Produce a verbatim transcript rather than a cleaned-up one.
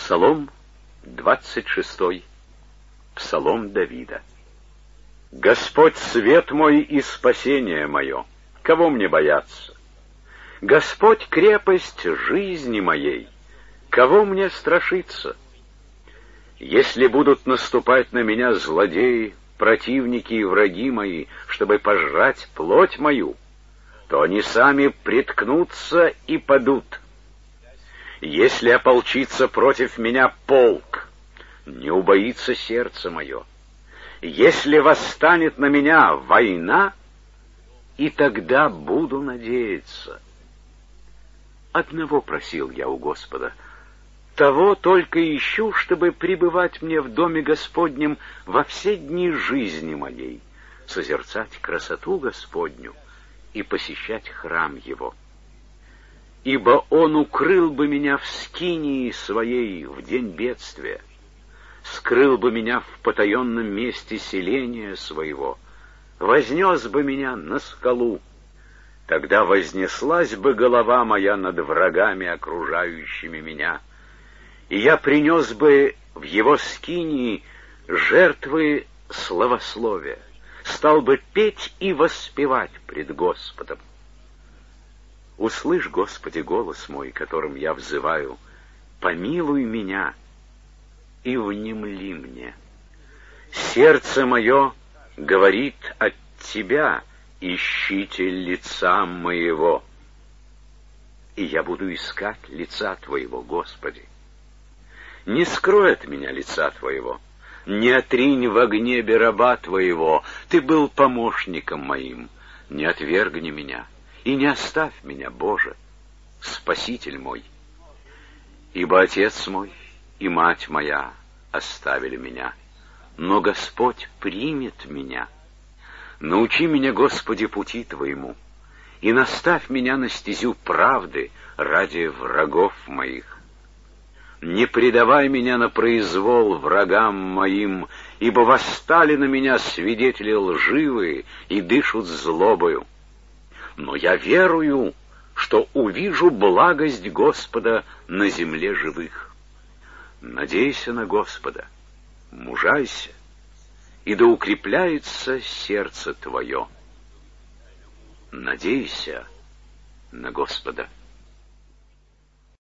Псалом двадцать шестой. Псалом Давида. Господь свет мой и спасение мое, кого мне бояться? Господь крепость жизни моей, кого мне страшиться? Если будут наступать на меня злодеи, противники и враги мои, чтобы пожрать плоть мою, то они сами приткнутся и падут. Если ополчится против меня полк, не убоится сердце мое. Если восстанет на меня война, и тогда буду надеяться. Одного просил я у Господа, того только ищу, чтобы пребывать мне в доме Господнем во все дни жизни моей, созерцать красоту Господню и посещать храм Его. Ибо Он укрыл бы меня в скинии своей в день бедствия, скрыл бы меня в потаенном месте селения своего, вознес бы меня на скалу. Тогда вознеслась бы голова моя над врагами, окружающими меня, и я принес бы в Его скинии жертвы славословия, стал бы петь и воспевать пред Господом. Услышь, Господи, голос мой, которым я взываю, помилуй меня и внемли мне. Сердце мое говорит от Тебя, ищите лица моего. И я буду искать лица Твоего, Господи. Не скрой от меня лица Твоего, не отринь во гневе раба Твоего. Ты был помощником моим, не отвергни меня. И не оставь меня, Боже, Спаситель мой. Ибо отец мой и мать моя оставили меня, но Господь примет меня. Научи меня, Господи, пути Твоему, и наставь меня на стезю правды ради врагов моих. Не предавай меня на произвол врагам моим, ибо восстали на меня свидетели лживые и дышат злобою. Но я верую, что увижу благость Господа на земле живых. Надейся на Господа, мужайся, и да укрепляется сердце твое. Надейся на Господа.